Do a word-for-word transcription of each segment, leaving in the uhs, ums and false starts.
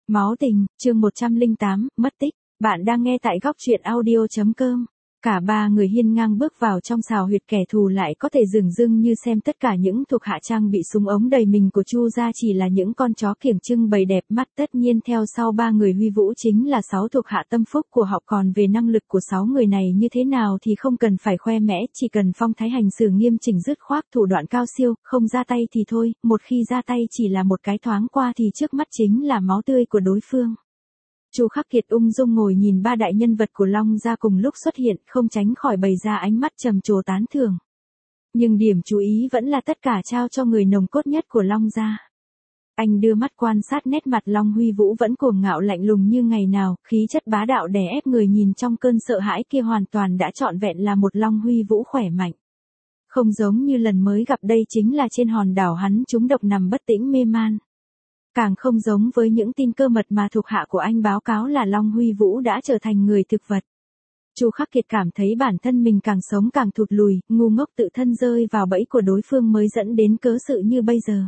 Máu tình, chương một trăm lẻ tám, mất tích. Bạn đang nghe tại góc truyện audio chấm com. Cả ba người hiên ngang bước vào trong xào huyệt kẻ thù lại có thể dửng dưng như xem tất cả những thuộc hạ trang bị súng ống đầy mình của Chu gia chỉ là những con chó kiểng trưng bầy đẹp mắt. Tất nhiên theo sau ba người Huy Vũ chính là sáu thuộc hạ tâm phúc của họ, còn về năng lực của sáu người này như thế nào thì không cần phải khoe mẽ, chỉ cần phong thái hành xử nghiêm chỉnh dứt khoát, thủ đoạn cao siêu, không ra tay thì thôi, một khi ra tay chỉ là một cái thoáng qua thì trước mắt chính là máu tươi của đối phương. Chu Khắc Kiệt ung dung ngồi nhìn ba đại nhân vật của Long gia cùng lúc xuất hiện, không tránh khỏi bày ra ánh mắt trầm trồ tán thưởng. Nhưng điểm chú ý vẫn là tất cả trao cho người nòng cốt nhất của Long gia. Anh đưa mắt quan sát nét mặt Long Huy Vũ vẫn cuồng ngạo lạnh lùng như ngày nào, khí chất bá đạo đè ép người nhìn trong cơn sợ hãi kia hoàn toàn đã trọn vẹn là một Long Huy Vũ khỏe mạnh. Không giống như lần mới gặp, đây chính là trên hòn đảo hắn trúng độc nằm bất tĩnh mê man. Càng không giống với những tin cơ mật mà thuộc hạ của anh báo cáo là Long Huy Vũ đã trở thành người thực vật. Chu Khắc Kiệt cảm thấy bản thân mình càng sống càng thụt lùi, ngu ngốc tự thân rơi vào bẫy của đối phương mới dẫn đến cớ sự như bây giờ.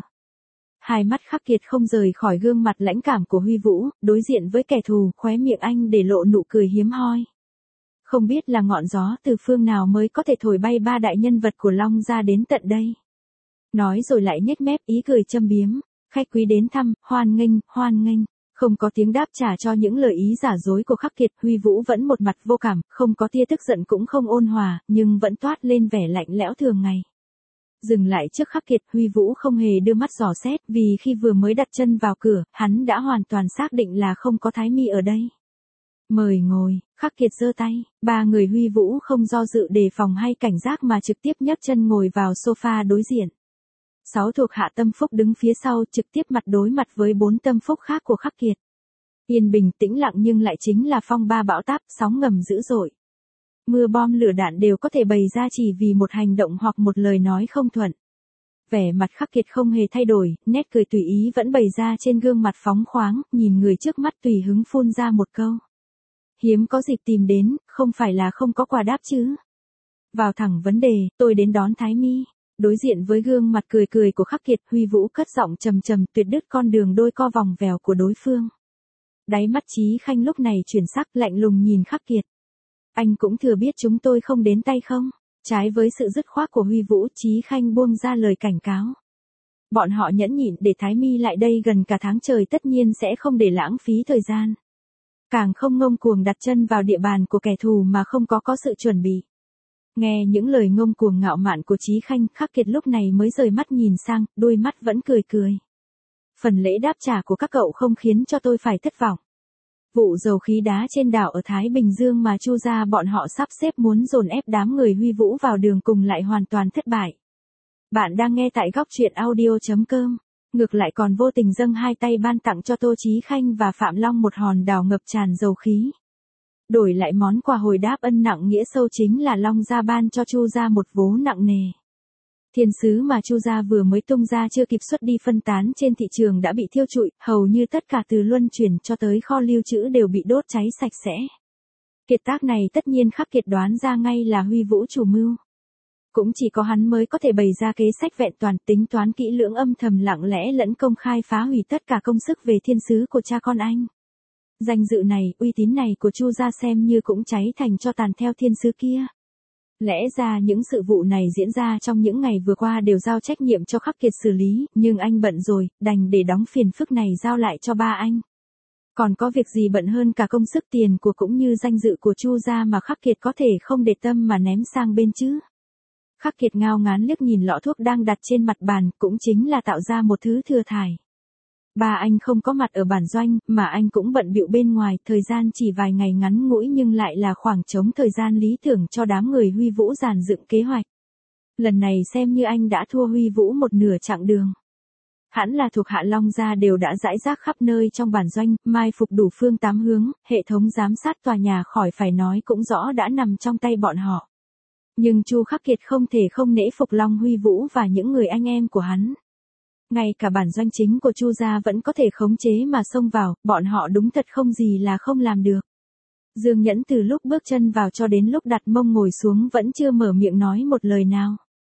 Hai mắt Khắc Kiệt không rời khỏi gương mặt lãnh cảm của Huy Vũ, đối diện với kẻ thù, khóe miệng anh để lộ nụ cười hiếm hoi. Không biết là ngọn gió từ phương nào mới có thể thổi bay ba đại nhân vật của Long gia đến tận đây. Nói rồi lại nhếch mép ý cười châm biếm. Khách quý đến thăm, hoan nghênh, hoan nghênh. Không có tiếng đáp trả cho những lời ý giả dối của Khắc Kiệt, Huy Vũ vẫn một mặt vô cảm, không có tia tức giận cũng không ôn hòa, nhưng vẫn toát lên vẻ lạnh lẽo thường ngày. Dừng lại trước Khắc Kiệt, Huy Vũ không hề đưa mắt dò xét, vì khi vừa mới đặt chân vào cửa, hắn đã hoàn toàn xác định là không có Thái Mi ở đây. Mời ngồi, Khắc Kiệt giơ tay, ba người Huy Vũ không do dự đề phòng hay cảnh giác mà trực tiếp nhấc chân ngồi vào sofa đối diện. Sáu thuộc hạ tâm phúc đứng phía sau trực tiếp mặt đối mặt với bốn tâm phúc khác của Khắc Kiệt. Yên bình tĩnh lặng nhưng lại chính là phong ba bão táp, sóng ngầm dữ dội. Mưa bom lửa đạn đều có thể bày ra chỉ vì một hành động hoặc một lời nói không thuận. Vẻ mặt Khắc Kiệt không hề thay đổi, nét cười tùy ý vẫn bày ra trên gương mặt phóng khoáng, nhìn người trước mắt tùy hứng phun ra một câu. Hiếm có dịp tìm đến, không phải là không có quà đáp chứ. Vào thẳng vấn đề, tôi đến đón Thái Mi. Đối diện với gương mặt cười cười của Khắc Kiệt, Huy Vũ cất giọng trầm trầm tuyệt đứt con đường đôi co vòng vèo của đối phương. Đáy mắt Chí Khanh lúc này chuyển sắc lạnh lùng nhìn Khắc Kiệt. Anh cũng thừa biết chúng tôi không đến tay không? Trái với sự dứt khoát của Huy Vũ, Chí Khanh buông ra lời cảnh cáo. Bọn họ nhẫn nhịn để Thái Mi lại đây gần cả tháng trời tất nhiên sẽ không để lãng phí thời gian. Càng không ngông cuồng đặt chân vào địa bàn của kẻ thù mà không có có sự chuẩn bị. Nghe những lời ngông cuồng ngạo mạn của Chí Khanh, Khắc Kiệt lúc này mới rời mắt nhìn sang, đôi mắt vẫn cười cười. Phần lễ đáp trả của các cậu không khiến cho tôi phải thất vọng. Vụ dầu khí đá trên đảo ở Thái Bình Dương mà Chu gia bọn họ sắp xếp muốn dồn ép đám người Huy Vũ vào đường cùng lại hoàn toàn thất bại. Bạn đang nghe tại góc truyện audio chấm com. Ngược lại còn vô tình dâng hai tay ban tặng cho Tô Chí Khanh và Phạm Long một hòn đảo ngập tràn dầu khí. Đổi lại món quà hồi đáp ân nặng nghĩa sâu chính là Long gia ban cho Chu gia một vố nặng nề. Thiên sứ mà Chu gia vừa mới tung ra chưa kịp xuất đi phân tán trên thị trường đã bị thiêu trụi, hầu như tất cả từ luân chuyển cho tới kho lưu trữ đều bị đốt cháy sạch sẽ. Kiệt tác này tất nhiên Khắc Kiệt đoán ra ngay là Huy Vũ chủ mưu. Cũng chỉ có hắn mới có thể bày ra kế sách vẹn toàn, tính toán kỹ lưỡng, âm thầm lặng lẽ lẫn công khai phá hủy tất cả công sức về thiên sứ của cha con anh. Danh dự này, uy tín này của Chu gia xem như cũng cháy thành tro tàn theo thiên sứ kia. Lẽ ra những sự vụ này diễn ra trong những ngày vừa qua đều giao trách nhiệm cho Khắc Kiệt xử lý, nhưng anh bận rồi, đành để đóng phiền phức này giao lại cho ba anh. Còn có việc gì bận hơn cả công sức tiền của cũng như danh dự của Chu gia mà Khắc Kiệt có thể không để tâm mà ném sang bên chứ? Khắc Kiệt ngao ngán liếc nhìn lọ thuốc đang đặt trên mặt bàn, cũng chính là tạo ra một thứ thừa thải. Ba anh không có mặt ở bản doanh, mà anh cũng bận bịu bên ngoài, thời gian chỉ vài ngày ngắn ngủi nhưng lại là khoảng trống thời gian lý tưởng cho đám người Huy Vũ dàn dựng kế hoạch. Lần này xem như anh đã thua Huy Vũ một nửa chặng đường. Hẳn là thuộc hạ Long gia đều đã rải rác khắp nơi trong bản doanh, mai phục đủ phương tám hướng, hệ thống giám sát tòa nhà khỏi phải nói cũng rõ đã nằm trong tay bọn họ. Nhưng Chu Khắc Kiệt không thể không nể phục Long Huy Vũ và những người anh em của hắn. Ngay cả bản doanh chính của Chu gia vẫn có thể khống chế mà xông vào, bọn họ đúng thật không gì là không làm được. Dương Nhẫn từ lúc bước chân vào cho đến lúc đặt mông ngồi xuống vẫn chưa mở miệng nói một lời nào.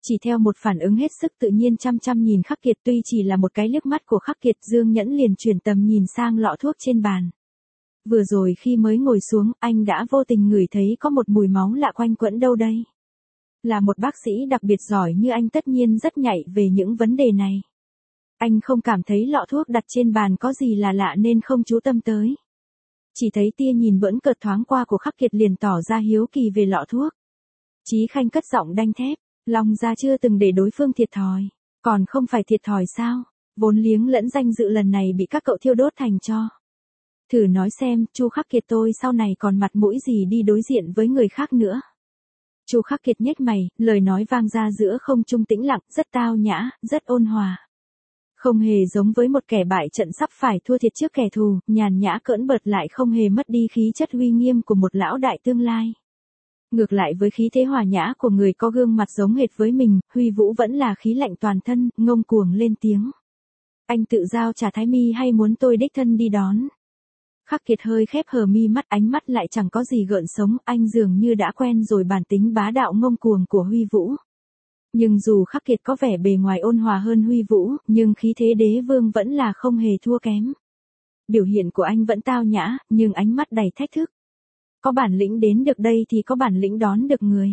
Chỉ theo một phản ứng hết sức tự nhiên chăm chăm nhìn Khắc Kiệt, tuy chỉ là một cái liếc mắt của Khắc Kiệt, Dương Nhẫn liền chuyển tầm nhìn sang lọ thuốc trên bàn. Vừa rồi khi mới ngồi xuống, anh đã vô tình ngửi thấy có một mùi máu lạ quanh quẩn đâu đây. Là một bác sĩ đặc biệt giỏi như anh tất nhiên rất nhạy về những vấn đề này. Anh không cảm thấy lọ thuốc đặt trên bàn có gì là lạ nên không chú tâm tới. Chỉ thấy tia nhìn bỡn cợt thoáng qua của Khắc Kiệt liền tỏ ra hiếu kỳ về lọ thuốc. Chí Khanh cất giọng đanh thép, Long gia chưa từng để đối phương thiệt thòi, còn không phải thiệt thòi sao, vốn liếng lẫn danh dự lần này bị các cậu thiêu đốt thành tro. Thử nói xem, Chu Khắc Kiệt tôi sau này còn mặt mũi gì đi đối diện với người khác nữa. Chu Khắc Kiệt nhếch mày, lời nói vang ra giữa không trung tĩnh lặng, rất tao nhã, rất ôn hòa. Không hề giống với một kẻ bại trận sắp phải thua thiệt trước kẻ thù, nhàn nhã cỡn bợt lại không hề mất đi khí chất uy nghiêm của một lão đại tương lai. Ngược lại với khí thế hòa nhã của người có gương mặt giống hệt với mình, Huy Vũ vẫn là khí lạnh toàn thân, ngông cuồng lên tiếng. Anh tự giao trả Thái Mi hay muốn tôi đích thân đi đón? Khắc Kiệt hơi khép hờ mi mắt, ánh mắt lại chẳng có gì gợn sống, anh dường như đã quen rồi bản tính bá đạo ngông cuồng của Huy Vũ. Nhưng dù Khắc Kiệt có vẻ bề ngoài ôn hòa hơn Huy Vũ, nhưng khí thế đế vương vẫn là không hề thua kém. Biểu hiện của anh vẫn tao nhã, nhưng ánh mắt đầy thách thức. Có bản lĩnh đến được đây thì có bản lĩnh đón được người.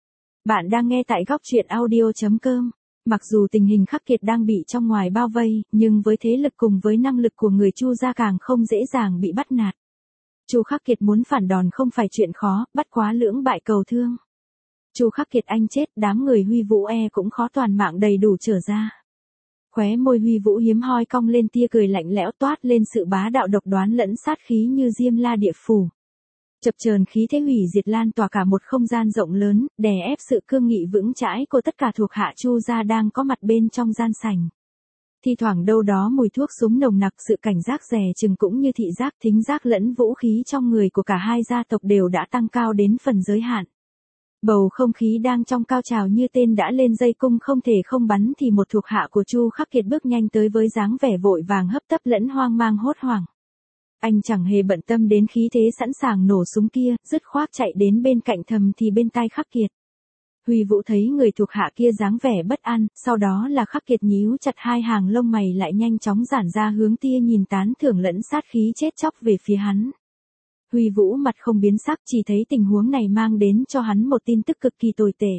Bạn đang nghe tại góc truyện audio chấm com. Mặc dù tình hình Khắc Kiệt đang bị trong ngoài bao vây, nhưng với thế lực cùng với năng lực của người Chu gia càng không dễ dàng bị bắt nạt. Chu Khắc Kiệt muốn phản đòn không phải chuyện khó, bắt quá lưỡng bại cầu thương. Chu Khắc Kiệt anh chết, đám người Huy Vũ e cũng khó toàn mạng đầy đủ trở ra. Khóe môi Huy Vũ hiếm hoi cong lên tia cười lạnh lẽo, toát lên sự bá đạo độc đoán lẫn sát khí như Diêm La Địa Phủ. Chập chờn khí thế hủy diệt lan tỏa cả một không gian rộng lớn, đè ép sự cương nghị vững chãi của tất cả thuộc hạ Chu gia đang có mặt bên trong gian sảnh. Thi thoảng đâu đó mùi thuốc súng nồng nặc, sự cảnh giác dè chừng cũng như thị giác thính giác lẫn vũ khí trong người của cả hai gia tộc đều đã tăng cao đến phần giới hạn. Bầu không khí đang trong cao trào như tên đã lên dây cung không thể không bắn thì một thuộc hạ của Chu Khắc Kiệt bước nhanh tới với dáng vẻ vội vàng hấp tấp lẫn hoang mang hốt hoảng. Anh chẳng hề bận tâm đến khí thế sẵn sàng nổ súng kia, dứt khoát chạy đến bên cạnh thầm thì bên tai Khắc Kiệt. Huy Vũ thấy người thuộc hạ kia dáng vẻ bất an, sau đó là Khắc Kiệt nhíu chặt hai hàng lông mày lại nhanh chóng giãn ra hướng tia nhìn tán thưởng lẫn sát khí chết chóc về phía hắn. Huy Vũ mặt không biến sắc, chỉ thấy tình huống này mang đến cho hắn một tin tức cực kỳ tồi tệ.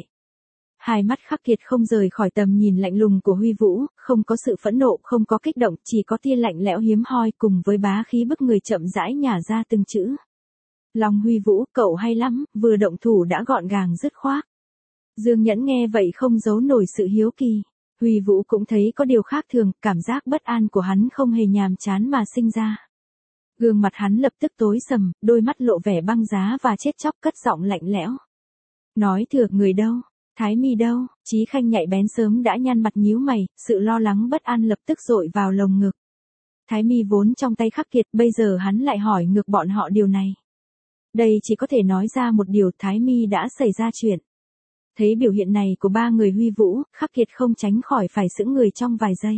Hai mắt Khắc Kiệt không rời khỏi tầm nhìn lạnh lùng của Huy Vũ, không có sự phẫn nộ, không có kích động, chỉ có tia lạnh lẽo hiếm hoi cùng với bá khí bức người chậm rãi nhả ra từng chữ. Long Huy Vũ, cậu hay lắm, vừa động thủ đã gọn gàng dứt khoát. Dương Nhẫn nghe vậy không giấu nổi sự hiếu kỳ. Huy Vũ cũng thấy có điều khác thường, cảm giác bất an của hắn không hề nhàm chán mà sinh ra. Gương mặt hắn lập tức tối sầm, đôi mắt lộ vẻ băng giá và chết chóc, cất giọng lạnh lẽo. Nói thừa, người đâu? Thái Mi đâu? Chí Khanh nhạy bén sớm đã nhăn mặt nhíu mày, sự lo lắng bất an lập tức dội vào lồng ngực. Thái Mi vốn trong tay Khắc Kiệt, bây giờ hắn lại hỏi ngược bọn họ điều này. Đây chỉ có thể nói ra một điều, Thái Mi đã xảy ra chuyện. Thấy biểu hiện này của ba người Huy Vũ, Khắc Kiệt không tránh khỏi phải sững người trong vài giây.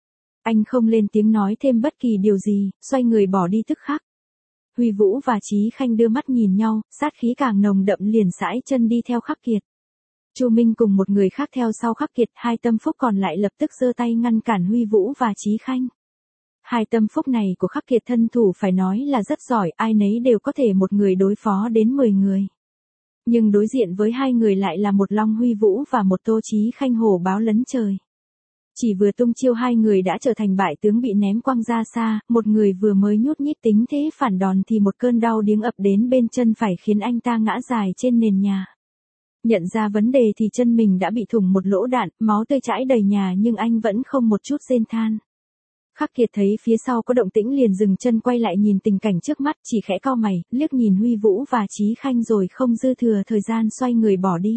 Anh không lên tiếng nói thêm bất kỳ điều gì, xoay người bỏ đi tức khắc. Huy Vũ và Chí Khanh đưa mắt nhìn nhau, sát khí càng nồng đậm liền sải chân đi theo Khắc Kiệt. Chu Minh cùng một người khác theo sau Khắc Kiệt, hai tâm phúc còn lại lập tức giơ tay ngăn cản Huy Vũ và Chí Khanh. Hai tâm phúc này của Khắc Kiệt thân thủ phải nói là rất giỏi, ai nấy đều có thể một người đối phó đến mười người. Nhưng đối diện với hai người lại là một Long Huy Vũ và một Tô Chí Khanh hổ báo lấn trời. Chỉ vừa tung chiêu hai người đã trở thành bại tướng bị ném quăng ra xa, một người vừa mới nhút nhít tính thế phản đòn thì một cơn đau điếng ập đến bên chân phải khiến anh ta ngã dài trên nền nhà. Nhận ra vấn đề thì chân mình đã bị thủng một lỗ đạn, máu tươi chảy đầy nhà nhưng anh vẫn không một chút rên than. Khắc Kiệt thấy phía sau có động tĩnh liền dừng chân quay lại nhìn tình cảnh trước mắt, chỉ khẽ cau mày, liếc nhìn Huy Vũ và Chí Khanh rồi không dư thừa thời gian xoay người bỏ đi.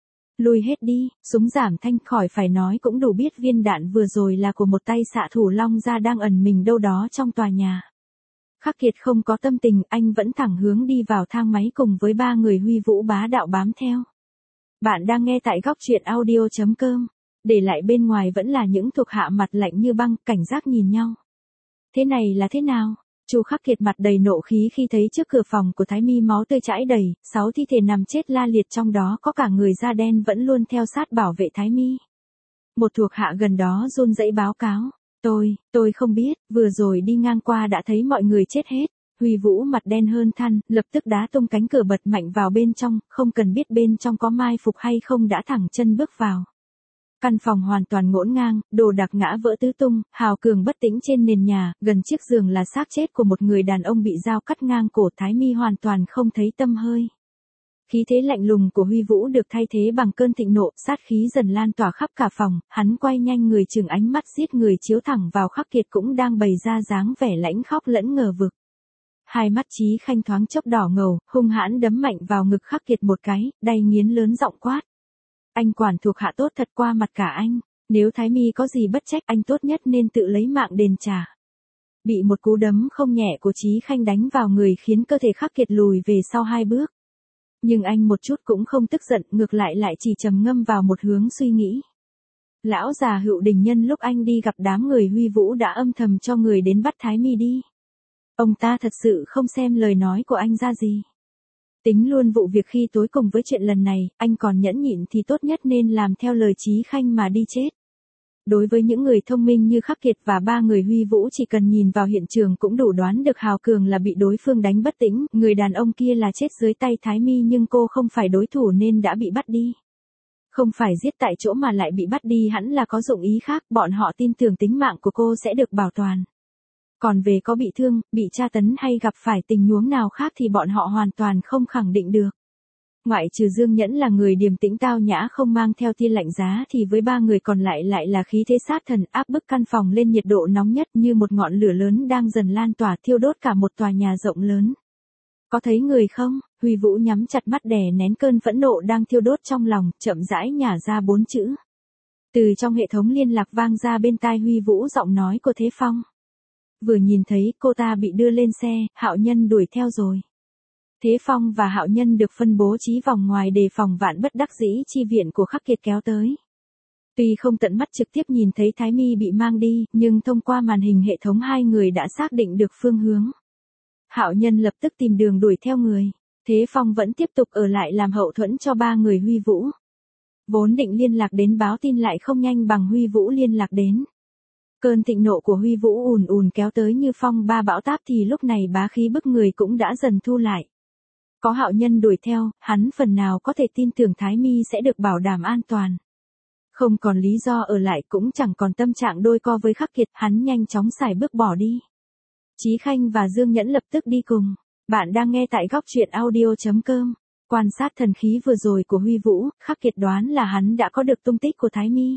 Lùi hết đi, súng giảm thanh, khỏi phải nói cũng đủ biết viên đạn vừa rồi là của một tay xạ thủ Long gia đang ẩn mình đâu đó trong tòa nhà. Khắc Kiệt không có tâm tình, anh vẫn thẳng hướng đi vào thang máy cùng với ba người Huy Vũ bá đạo bám theo. Bạn đang nghe tại góc truyện audio chấm com. Để lại bên ngoài vẫn là những thuộc hạ mặt lạnh như băng, cảnh giác nhìn nhau. Thế này là thế nào? Chu Khắc Kiệt mặt đầy nộ khí khi thấy trước cửa phòng của Thái Mi máu tươi chảy đầy, sáu thi thể nằm chết la liệt, trong đó có cả người da đen vẫn luôn theo sát bảo vệ Thái Mi. Một thuộc hạ gần đó run rẩy báo cáo, tôi, tôi không biết, vừa rồi đi ngang qua đã thấy mọi người chết hết. Huy Vũ mặt đen hơn than, lập tức đá tung cánh cửa bật mạnh vào bên trong, không cần biết bên trong có mai phục hay không đã thẳng chân bước vào. Căn phòng hoàn toàn ngổn ngang, đồ đạc ngã vỡ tứ tung, Hào Cường bất tĩnh trên nền nhà, gần chiếc giường là xác chết của một người đàn ông bị dao cắt ngang cổ, Thái Mi hoàn toàn không thấy tăm hơi. Khí thế lạnh lùng của Huy Vũ được thay thế bằng cơn thịnh nộ, sát khí dần lan tỏa khắp cả phòng, hắn quay nhanh người chừng ánh mắt giết người chiếu thẳng vào Khắc Kiệt cũng đang bày ra dáng vẻ lãnh khóc lẫn ngờ vực. Hai mắt Chí Khanh thoáng chốc đỏ ngầu, hung hãn đấm mạnh vào ngực Khắc Kiệt một cái, đay nghiến lớn giọng quát. Anh quản thuộc hạ tốt thật qua mặt cả anh, nếu Thái Mi có gì bất trách anh tốt nhất nên tự lấy mạng đền trả. Bị một cú đấm không nhẹ của Chí Khanh đánh vào người khiến cơ thể Khắc Kiệt lùi về sau hai bước. Nhưng anh một chút cũng không tức giận, ngược lại lại chỉ trầm ngâm vào một hướng suy nghĩ. Lão già Hựu Đình nhân lúc anh đi gặp đám người Huy Vũ đã âm thầm cho người đến bắt Thái Mi đi. Ông ta thật sự không xem lời nói của anh ra gì. Tính luôn vụ việc khi tối cùng với chuyện lần này, anh còn nhẫn nhịn thì tốt nhất nên làm theo lời Chí Khanh mà đi chết. Đối với những người thông minh như Khắc Kiệt và ba người Huy Vũ chỉ cần nhìn vào hiện trường cũng đủ đoán được Hào Cường là bị đối phương đánh bất tỉnh, người đàn ông kia là chết dưới tay Thái Mi nhưng cô không phải đối thủ nên đã bị bắt đi. Không phải giết tại chỗ mà lại bị bắt đi hẳn là có dụng ý khác, bọn họ tin tưởng tính mạng của cô sẽ được bảo toàn. Còn về có bị thương, bị tra tấn hay gặp phải tình huống nào khác thì bọn họ hoàn toàn không khẳng định được. Ngoại trừ Dương Nhẫn là người điềm tĩnh tao nhã không mang theo tia lạnh giá thì với ba người còn lại lại là khí thế sát thần áp bức căn phòng lên nhiệt độ nóng nhất như một ngọn lửa lớn đang dần lan tỏa thiêu đốt cả một tòa nhà rộng lớn. Có thấy người không? Huy Vũ nhắm chặt mắt đè nén cơn phẫn nộ đang thiêu đốt trong lòng, chậm rãi nhả ra bốn chữ. Từ trong hệ thống liên lạc vang ra bên tai Huy Vũ giọng nói của Thế Phong. Vừa nhìn thấy cô ta bị đưa lên xe, Hạo Nhân đuổi theo rồi. Thế Phong và Hạo Nhân được phân bố trí vòng ngoài đề phòng vạn bất đắc dĩ chi viện của Khắc Kiệt kéo tới. Tuy không tận mắt trực tiếp nhìn thấy Thái Mi bị mang đi, nhưng thông qua màn hình hệ thống hai người đã xác định được phương hướng. Hạo Nhân lập tức tìm đường đuổi theo người. Thế Phong vẫn tiếp tục ở lại làm hậu thuẫn cho ba người Huy Vũ. Vốn định liên lạc đến báo tin lại không nhanh bằng Huy Vũ liên lạc đến. Cơn thịnh nộ của Huy Vũ ùn ùn kéo tới như phong ba bão táp thì lúc này bá khí bức người cũng đã dần thu lại. Có Hạo Nhân đuổi theo, hắn phần nào có thể tin tưởng Thái Mi sẽ được bảo đảm an toàn. Không còn lý do ở lại cũng chẳng còn tâm trạng đôi co với Khắc Kiệt, hắn nhanh chóng xài bước bỏ đi. Chí Khanh và Dương Nhẫn lập tức đi cùng. Bạn đang nghe tại góc truyện audio chấm com. Quan sát thần khí vừa rồi của Huy Vũ, Khắc Kiệt đoán là hắn đã có được tung tích của Thái Mi.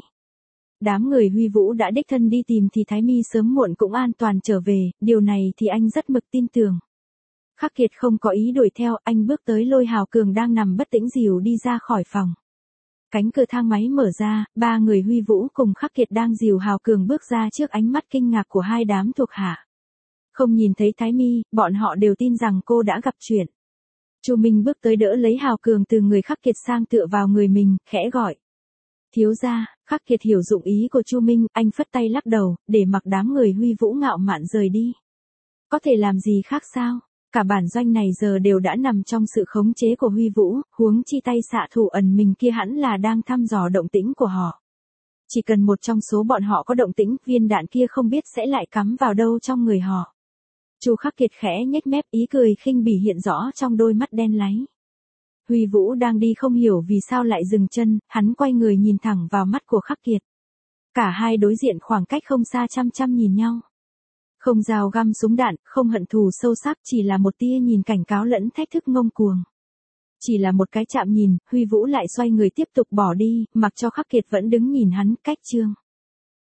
Đám người Huy Vũ đã đích thân đi tìm thì Thái Mi sớm muộn cũng an toàn trở về, điều này thì anh rất mực tin tưởng. Khắc Kiệt không có ý đuổi theo, anh bước tới lôi Hào Cường đang nằm bất tỉnh dìu đi ra khỏi phòng. Cánh cửa thang máy mở ra, ba người Huy Vũ cùng Khắc Kiệt đang dìu Hào Cường bước ra trước ánh mắt kinh ngạc của hai đám thuộc hạ. Không nhìn thấy Thái Mi, bọn họ đều tin rằng cô đã gặp chuyện. Chu Minh bước tới đỡ lấy Hào Cường từ người Khắc Kiệt sang tựa vào người mình, khẽ gọi. Thiếu gia. Khắc Kiệt hiểu dụng ý của Chu Minh, anh phất tay lắc đầu, để mặc đám người Huy Vũ ngạo mạn rời đi. Có thể làm gì khác sao? Cả bản doanh này giờ đều đã nằm trong sự khống chế của Huy Vũ, huống chi tay xạ thủ ẩn mình kia hẳn là đang thăm dò động tĩnh của họ. Chỉ cần một trong số bọn họ có động tĩnh, viên đạn kia không biết sẽ lại cắm vào đâu trong người họ. Chu Khắc Kiệt khẽ nhếch mép, ý cười khinh bỉ hiện rõ trong đôi mắt đen láy. Huy Vũ đang đi không hiểu vì sao lại dừng chân, hắn quay người nhìn thẳng vào mắt của Khắc Kiệt. Cả hai đối diện khoảng cách không xa chăm chăm nhìn nhau. Không dao găm súng đạn, không hận thù sâu sắc, chỉ là một tia nhìn cảnh cáo lẫn thách thức ngông cuồng. Chỉ là một cái chạm nhìn, Huy Vũ lại xoay người tiếp tục bỏ đi, mặc cho Khắc Kiệt vẫn đứng nhìn hắn cách chương.